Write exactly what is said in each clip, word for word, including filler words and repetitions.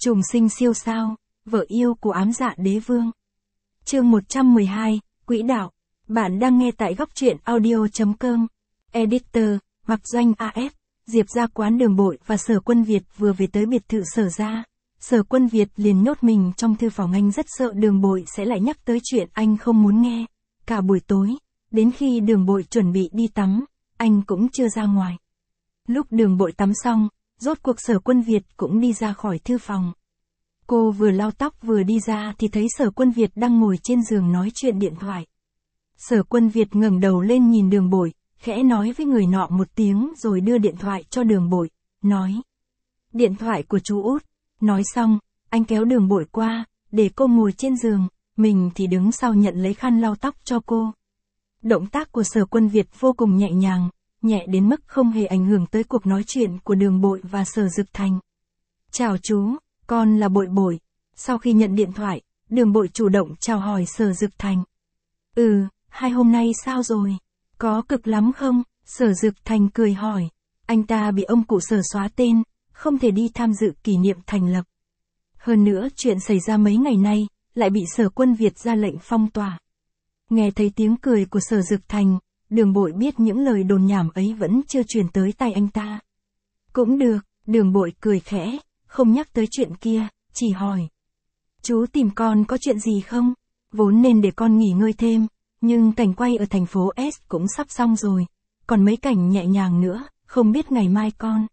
Trùng sinh siêu sao, vợ yêu của ám dạ đế vương. Chương một trăm mười hai, Quỹ đạo. Bạn đang nghe tại góc truyện audio chấm com. Editor, Mặc Doanh a ép, Diệp Gia Quán Đường Bội và Sở Quân Việt vừa về tới biệt thự Sở gia. Sở Quân Việt liền nhốt mình trong thư phòng, anh rất sợ Đường Bội sẽ lại nhắc tới chuyện anh không muốn nghe. Cả buổi tối, đến khi Đường Bội chuẩn bị đi tắm, anh cũng chưa ra ngoài. Lúc Đường Bội tắm xong, rốt cuộc Sở Quân Việt cũng đi ra khỏi thư phòng. Cô vừa lau tóc vừa đi ra thì thấy Sở Quân Việt đang ngồi trên giường nói chuyện điện thoại. Sở Quân Việt ngẩng đầu lên nhìn Đường Bội, khẽ nói với người nọ một tiếng rồi đưa điện thoại cho Đường Bội, nói: "Điện thoại của chú Út." Nói xong, anh kéo Đường Bội qua, để cô ngồi trên giường, mình thì đứng sau nhận lấy khăn lau tóc cho cô. Động tác của Sở Quân Việt vô cùng nhẹ nhàng, nhẹ đến mức không hề ảnh hưởng tới cuộc nói chuyện của Đường Bội và Sở Dực Thành. "Chào chú, con là Bội Bội." Sau khi nhận điện thoại, Đường Bội chủ động chào hỏi Sở Dực Thành. "Ừ, hai hôm nay sao rồi? Có cực lắm không?" Sở Dực Thành cười hỏi. Anh ta bị ông cụ Sở xóa tên, không thể đi tham dự kỷ niệm thành lập. Hơn nữa chuyện xảy ra mấy ngày nay, lại bị Sở Quân Việt ra lệnh phong tỏa. Nghe thấy tiếng cười của Sở Dực Thành, Đường Bội biết những lời đồn nhảm ấy vẫn chưa truyền tới tai anh ta. "Cũng được." Đường Bội cười khẽ, không nhắc tới chuyện kia, chỉ hỏi: "Chú tìm con có chuyện gì không? Vốn nên để con nghỉ ngơi thêm, nhưng cảnh quay ở thành phố S cũng sắp xong rồi, còn mấy cảnh nhẹ nhàng nữa, không biết ngày mai con."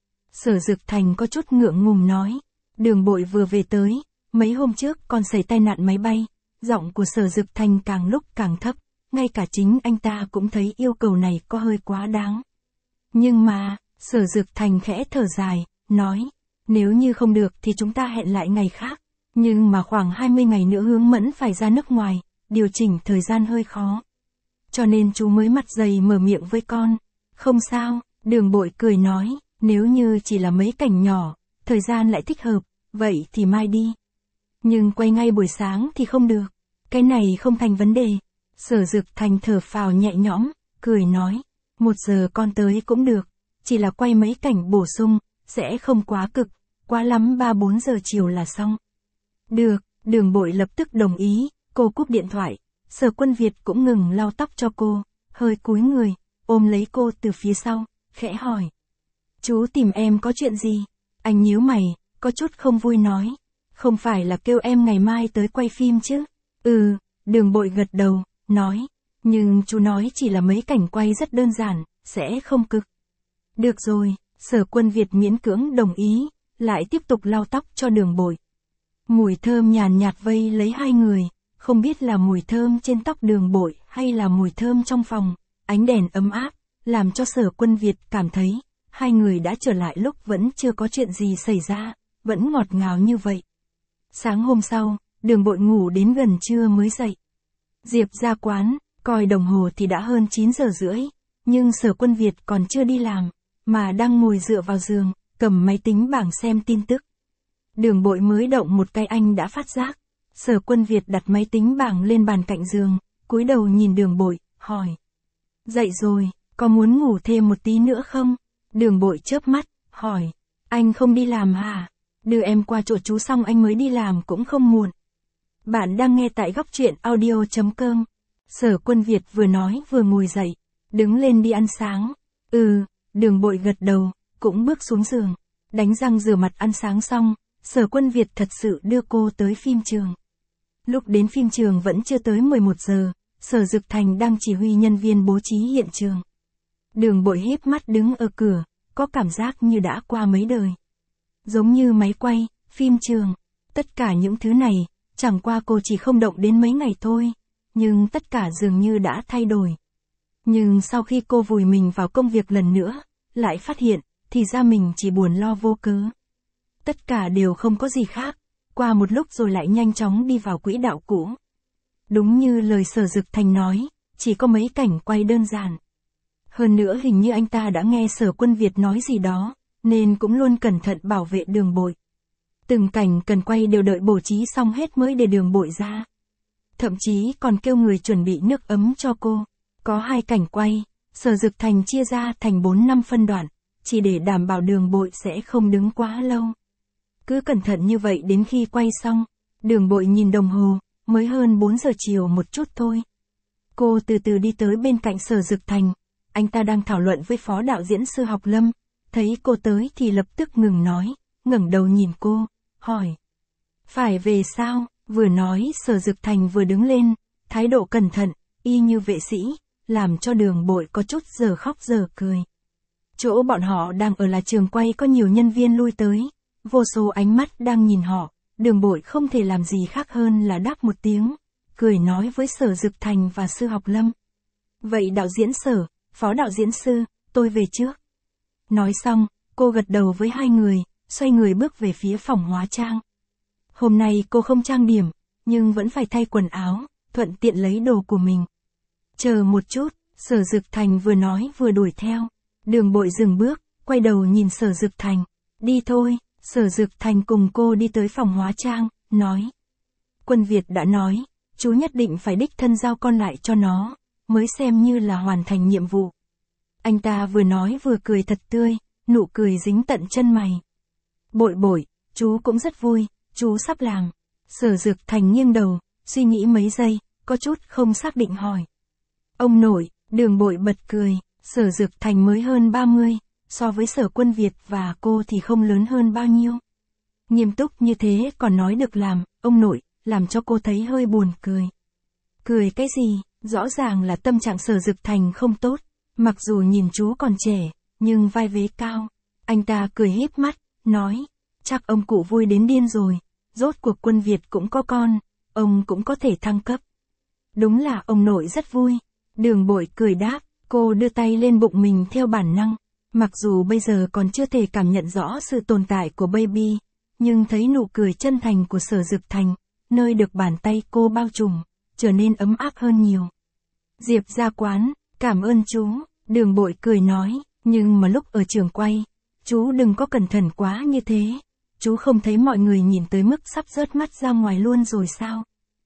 Sở Dực Thành có chút ngượng ngùng nói: "Đường Bội vừa về tới, mấy hôm trước con xảy tai nạn máy bay." Giọng của Sở Dực Thành càng lúc càng thấp, ngay cả chính anh ta cũng thấy yêu cầu này có hơi quá đáng. "Nhưng mà," Sở Dực Thành khẽ thở dài, nói: "Nếu như không được thì chúng ta hẹn lại ngày khác, nhưng mà khoảng hai mươi ngày nữa Hướng Mẫn phải ra nước ngoài, điều chỉnh thời gian hơi khó. Cho nên chú mới mặt dày mở miệng với con." "Không sao." Đường Bội cười nói, "Nếu như chỉ là mấy cảnh nhỏ, thời gian lại thích hợp, vậy thì mai đi. Nhưng quay ngay buổi sáng thì không được." "Cái này không thành vấn đề." Sở Dực Thành thở phào nhẹ nhõm, cười nói: "Một giờ con tới cũng được, chỉ là quay mấy cảnh bổ sung, sẽ không quá cực, quá lắm ba bốn giờ chiều là xong." "Được." Đường Bội lập tức đồng ý, cô cúp điện thoại. Sở Quân Việt cũng ngừng lau tóc cho cô, hơi cúi người, ôm lấy cô từ phía sau, khẽ hỏi: "Chú tìm em có chuyện gì?" Anh nhíu mày, có chút không vui nói: "Không phải là kêu em ngày mai tới quay phim chứ?" "Ừ." Đường Bội gật đầu, nói: "Nhưng chú nói chỉ là mấy cảnh quay rất đơn giản, sẽ không cực." "Được rồi." Sở Quân Việt miễn cưỡng đồng ý, lại tiếp tục lau tóc cho Đường Bội. Mùi thơm nhàn nhạt vây lấy hai người, không biết là mùi thơm trên tóc Đường Bội hay là mùi thơm trong phòng, ánh đèn ấm áp, làm cho Sở Quân Việt cảm thấy, hai người đã trở lại lúc vẫn chưa có chuyện gì xảy ra, vẫn ngọt ngào như vậy. Sáng hôm sau, Đường Bội ngủ đến gần trưa mới dậy. Diệp Gia Quán, coi đồng hồ thì đã hơn chín giờ rưỡi, nhưng Sở Quân Việt còn chưa đi làm, mà đang ngồi dựa vào giường, cầm máy tính bảng xem tin tức. Đường Bội mới động một cái anh đã phát giác. Sở Quân Việt đặt máy tính bảng lên bàn cạnh giường, cúi đầu nhìn Đường Bội, hỏi: "Dậy rồi, có muốn ngủ thêm một tí nữa không?" Đường Bội chớp mắt, hỏi: "Anh không đi làm hả? Đưa em qua chỗ chú xong anh mới đi làm cũng không muộn." Bạn đang nghe tại góc truyện audio chấm com. Sở Quân Việt vừa nói vừa ngồi dậy, đứng lên đi ăn sáng. "Ừ." Đường Bội gật đầu, cũng bước xuống giường, đánh răng rửa mặt ăn sáng xong, Sở Quân Việt thật sự đưa cô tới phim trường. Lúc đến phim trường vẫn chưa tới mười một giờ, Sở Dực Thành đang chỉ huy nhân viên bố trí hiện trường. Đường Bội híp mắt đứng ở cửa, có cảm giác như đã qua mấy đời. Giống như máy quay, phim trường, tất cả những thứ này, chẳng qua cô chỉ không động đến mấy ngày thôi, nhưng tất cả dường như đã thay đổi. Nhưng sau khi cô vùi mình vào công việc lần nữa, lại phát hiện, thì ra mình chỉ buồn lo vô cớ. Tất cả đều không có gì khác, qua một lúc rồi lại nhanh chóng đi vào quỹ đạo cũ. Đúng như lời Sở Dực Thành nói, chỉ có mấy cảnh quay đơn giản. Hơn nữa hình như anh ta đã nghe Sở Quân Việt nói gì đó, nên cũng luôn cẩn thận bảo vệ Đường Bội. Từng cảnh cần quay đều đợi bổ trí xong hết mới để Đường Bội ra. Thậm chí còn kêu người chuẩn bị nước ấm cho cô. Có hai cảnh quay, Sở Dực Thành chia ra thành bốn năm phân đoạn, chỉ để đảm bảo Đường Bội sẽ không đứng quá lâu. Cứ cẩn thận như vậy đến khi quay xong. Đường Bội nhìn đồng hồ, mới hơn bốn giờ chiều một chút thôi. Cô từ từ đi tới bên cạnh Sở Dực Thành. Anh ta đang thảo luận với phó đạo diễn sư Học Lâm. Thấy cô tới thì lập tức ngừng nói, ngẩng đầu nhìn cô, hỏi. Phải về sao? Vừa nói Sở Dực Thành vừa đứng lên, thái độ cẩn thận, y như vệ sĩ, làm cho Đường Bội có chút giờ khóc giờ cười. Chỗ bọn họ đang ở là trường quay có nhiều nhân viên lui tới, vô số ánh mắt đang nhìn họ, Đường Bội không thể làm gì khác hơn là đáp một tiếng, cười nói với Sở Dực Thành và sư Học Lâm. Vậy đạo diễn Sở, phó đạo diễn sư, tôi về trước. Nói xong, cô gật đầu với hai người, xoay người bước về phía phòng hóa trang. Hôm nay cô không trang điểm, nhưng vẫn phải thay quần áo, thuận tiện lấy đồ của mình. Chờ một chút, Sở Dực Thành vừa nói vừa đuổi theo. Đường Bội dừng bước, quay đầu nhìn Sở Dực Thành. Đi thôi, Sở Dực Thành cùng cô đi tới phòng hóa trang, nói. Quân Việt đã nói, chú nhất định phải đích thân giao con lại cho nó, mới xem như là hoàn thành nhiệm vụ. Anh ta vừa nói vừa cười thật tươi, nụ cười dính tận chân mày. Bội bội, chú cũng rất vui, chú sắp làm. Sở Dực Thành nghiêng đầu, suy nghĩ mấy giây, có chút không xác định hỏi. Ông nội, Đường Bội bật cười, Sở Dực Thành mới hơn ba mươi, so với Sở Quân Việt và cô thì không lớn hơn bao nhiêu. Nghiêm túc như thế còn nói được làm, ông nội, làm cho cô thấy hơi buồn cười. Cười cái gì, rõ ràng là tâm trạng Sở Dực Thành không tốt, mặc dù nhìn chú còn trẻ, nhưng vai vế cao. Anh ta cười híp mắt, nói, chắc ông cụ vui đến điên rồi, rốt cuộc Quân Việt cũng có con, ông cũng có thể thăng cấp. Đúng là ông nội rất vui. Đường Bội cười đáp, cô đưa tay lên bụng mình theo bản năng. Mặc dù bây giờ còn chưa thể cảm nhận rõ sự tồn tại của baby, nhưng thấy nụ cười chân thành của Sở Dực Thành, nơi được bàn tay cô bao trùm, trở nên ấm áp hơn nhiều. Diệp Gia Quán, cảm ơn chú, Đường Bội cười nói, nhưng mà lúc ở trường quay, chú đừng có cẩn thận quá như thế. Chú không thấy mọi người nhìn tới mức sắp rớt mắt ra ngoài luôn rồi sao?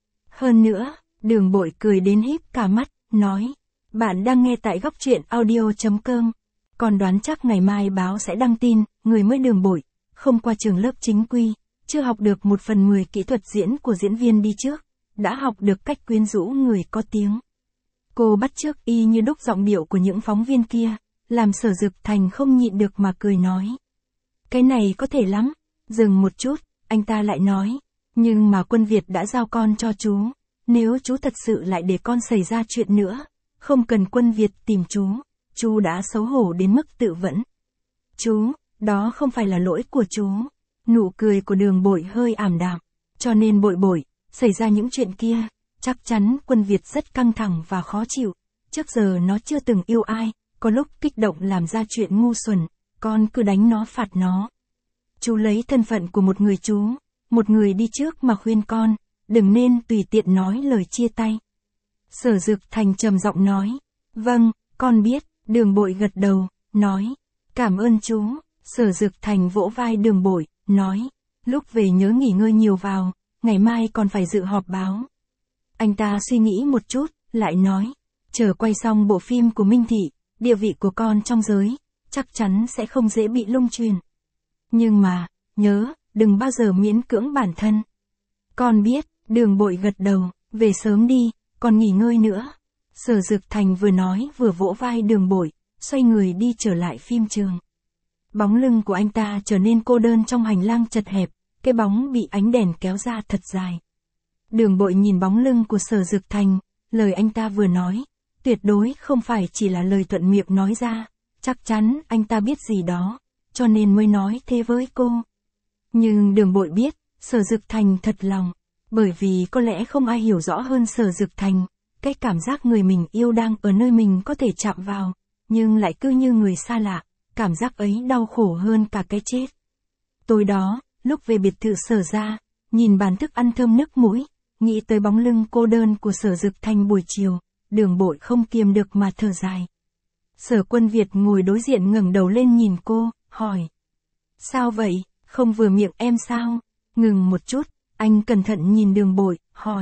Hơn nữa, Đường Bội cười đến híp cả mắt, nói, bạn đang nghe tại góc truyện audio chấm com. Còn đoán chắc ngày mai báo sẽ đăng tin, người mới Đường Bội, không qua trường lớp chính quy, chưa học được một phần mười kỹ thuật diễn của diễn viên đi trước, đã học được cách quyến rũ người có tiếng. Cô bắt chước y như đúc giọng điệu của những phóng viên kia, làm Sở Dực Thành không nhịn được mà cười nói. Cái này có thể lắm. Dừng một chút, anh ta lại nói, nhưng mà Quân Việt đã giao con cho chú, nếu chú thật sự lại để con xảy ra chuyện nữa, không cần Quân Việt tìm chú, chú đã xấu hổ đến mức tự vẫn. Chú, đó không phải là lỗi của chú. Nụ cười của Đường Bội hơi ảm đạm, cho nên Bội Bội, xảy ra những chuyện kia, chắc chắn Quân Việt rất căng thẳng và khó chịu, trước giờ nó chưa từng yêu ai, có lúc kích động làm ra chuyện ngu xuẩn, con cứ đánh nó phạt nó. Chú lấy thân phận của một người chú, một người đi trước mà khuyên con, đừng nên tùy tiện nói lời chia tay. Sở Dực Thành trầm giọng nói, vâng, con biết. Đường Bội gật đầu, nói, cảm ơn chú. Sở Dực Thành vỗ vai Đường Bội, nói, lúc về nhớ nghỉ ngơi nhiều vào, ngày mai còn phải dự họp báo. Anh ta suy nghĩ một chút, lại nói, chờ quay xong bộ phim của Minh Thị, địa vị của con trong giới, chắc chắn sẽ không dễ bị lung truyền. Nhưng mà, nhớ, đừng bao giờ miễn cưỡng bản thân. Con biết. Đường Bội gật đầu, về sớm đi, còn nghỉ ngơi nữa. Sở Dực Thành vừa nói vừa vỗ vai Đường Bội, xoay người đi trở lại phim trường. Bóng lưng của anh ta trở nên cô đơn trong hành lang chật hẹp, cái bóng bị ánh đèn kéo ra thật dài. Đường Bội nhìn bóng lưng của Sở Dực Thành, lời anh ta vừa nói, tuyệt đối không phải chỉ là lời thuận miệng nói ra, chắc chắn anh ta biết gì đó, cho nên mới nói thế với cô. Nhưng Đường Bội biết, Sở Dực Thành thật lòng, bởi vì có lẽ không ai hiểu rõ hơn Sở Dực Thành, cái cảm giác người mình yêu đang ở nơi mình có thể chạm vào, nhưng lại cứ như người xa lạ, cảm giác ấy đau khổ hơn cả cái chết. Tối đó, lúc về biệt thự Sở gia, nhìn bàn thức ăn thơm nức mũi, nghĩ tới bóng lưng cô đơn của Sở Dực Thành buổi chiều, Đường Bội không kiềm được mà thở dài. Sở Quân Việt ngồi đối diện ngẩng đầu lên nhìn cô, hỏi. Sao vậy, không vừa miệng em sao? Ngừng một chút, anh cẩn thận nhìn Đường Bội, hỏi.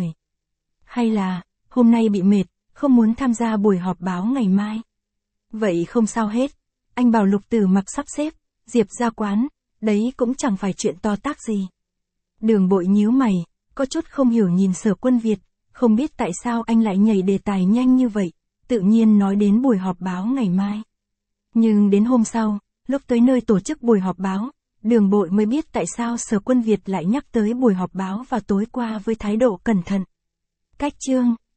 Hay là, hôm nay bị mệt, không muốn tham gia buổi họp báo ngày mai? Vậy không sao hết, anh bảo Lục Tử Mặc sắp xếp, Diệp Gia Quán, đấy cũng chẳng phải chuyện to tát gì. Đường Bội nhíu mày, có chút không hiểu nhìn Sở Quân Việt, không biết tại sao anh lại nhảy đề tài nhanh như vậy, tự nhiên nói đến buổi họp báo ngày mai. Nhưng đến hôm sau, lúc tới nơi tổ chức buổi họp báo, Đường Bội mới biết tại sao Sở Quân Việt lại nhắc tới buổi họp báo vào tối qua với thái độ cẩn thận. Cách chương